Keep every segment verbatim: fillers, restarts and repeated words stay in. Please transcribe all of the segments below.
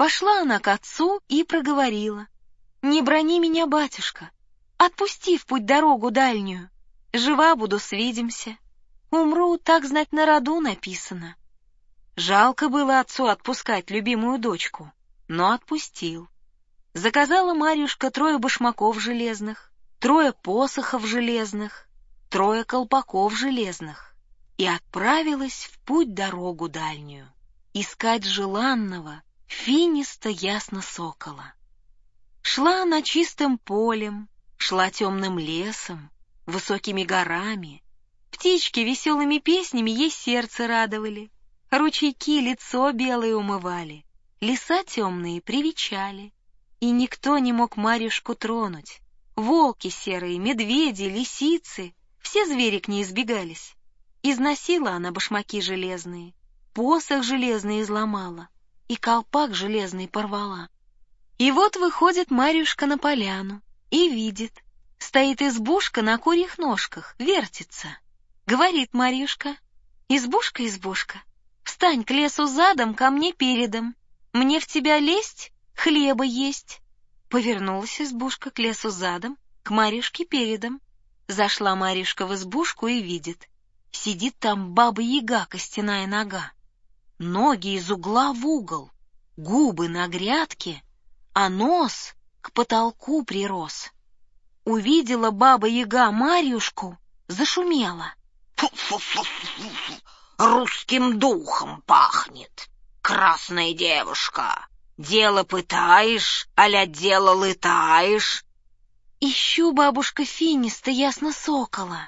Пошла она к отцу и проговорила: «Не брони меня, батюшка, отпусти в путь дорогу дальнюю. Жива буду, свидимся. Умру, так знать, на роду написано». Жалко было отцу отпускать любимую дочку, но отпустил. Заказала Марьюшка трое башмаков железных, трое посохов железных, трое колпаков железных и отправилась в путь дорогу дальнюю искать желанного финиста ясно сокола. Шла она чистым полем, шла темным лесом, высокими горами. Птички веселыми песнями ей сердце радовали, ручейки лицо белое умывали, леса темные привечали. И никто не мог Марьюшку тронуть. Волки серые, медведи, лисицы — все звери к ней избегались. Износила она башмаки железные, посох железный изломала и колпак железный порвала. И вот выходит Марьюшка на поляну и видит, стоит избушка на курьих ножках, вертится. Говорит Марьюшка: «Избушка, избушка, встань к лесу задом, ко мне передом. Мне в тебя лезть, хлеба есть». Повернулась избушка к лесу задом, к Марьюшке передом. Зашла Марьюшка в избушку и видит, сидит там баба-яга костяная нога. Ноги из угла в угол, губы на грядке, а нос к потолку прирос. Увидела баба-яга Марьюшку, зашумела: «Фу-фу-фу-фу-фу! Русским духом пахнет! Красная девушка! Дело пытаешь, аля дело лытаешь?» «Ищу, бабушка, финиста ясно сокола».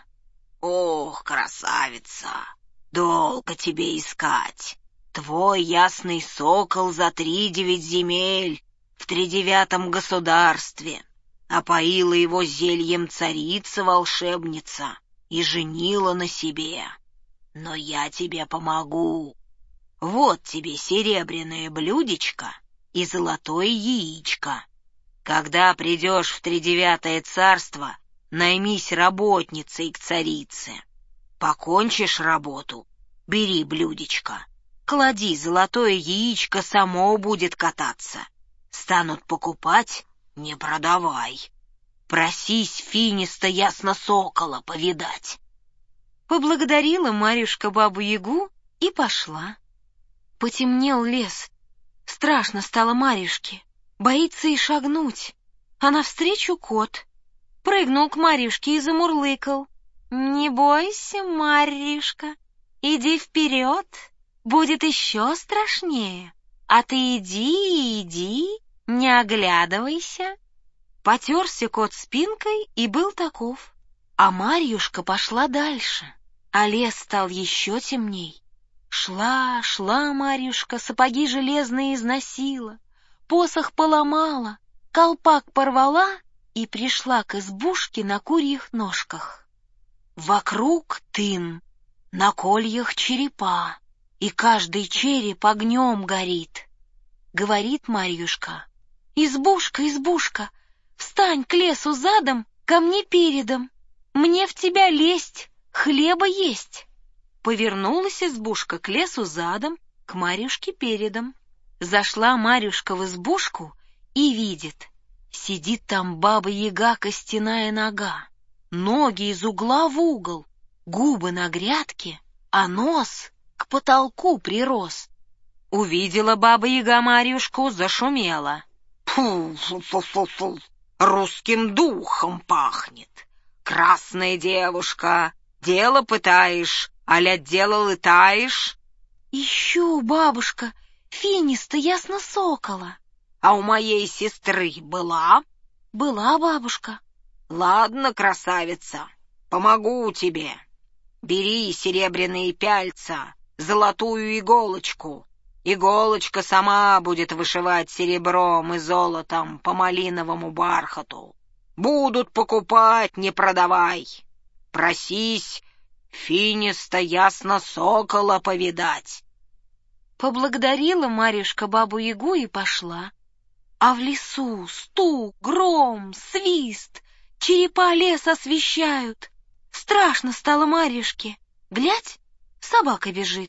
«Ох, красавица, долго тебе искать. Твой ясный сокол за три девять земель в тридевятом государстве. Опоила его зельем царица-волшебница и женила на себе. Но я тебе помогу. Вот тебе серебряное блюдечко и золотое яичко. Когда придешь в тридевятое царство, наймись работницей к царице. Покончишь работу, бери блюдечко, клади золотое яичко, само будет кататься. Станут покупать — не продавай. Просись финиста ясно сокола повидать». Поблагодарила Марьюшка бабу-ягу и пошла. Потемнел лес. Страшно стало Марьюшке, боится и шагнуть. А навстречу кот. Прыгнул к Марьюшке и замурлыкал: «Не бойся, Марьюшка, иди вперед, будет еще страшнее. А ты иди, иди, не оглядывайся». Потерся кот спинкой и был таков. А Марьюшка пошла дальше, а лес стал еще темней. Шла, шла Марьюшка, сапоги железные износила, посох поломала, колпак порвала и пришла к избушке на курьих ножках. Вокруг тын, на кольях черепа, и каждый череп огнем горит. Говорит Марьюшка: «Избушка, избушка, встань к лесу задом, ко мне передом. Мне в тебя лезть, хлеба есть». Повернулась избушка к лесу задом, к Марьюшке передом. Зашла Марьюшка в избушку и видит, сидит там баба-яга костяная нога. Ноги из угла в угол, губы на грядке, а нос к потолку прирос. Увидела баба-яга Марьюшку, зашумела: «Фу-фу-фу-фу! Русским духом пахнет! Красная девушка, дело пытаешь, аля дело лытаешь?» «Ищу, бабушка, финиста ясно сокола». «А у моей сестры была?» «Была, бабушка». «Ладно, красавица, помогу тебе. Бери серебряные пяльца, золотую иголочку. Иголочка сама будет вышивать серебром и золотом по малиновому бархату. Будут покупать, не продавай. Просись финиста ясно сокола повидать». Поблагодарила Марьюшка бабу-ягу и пошла. А в лесу стук, гром, свист, черепа лес освещают. Страшно стало Марьюшке. Глядь, собака бежит.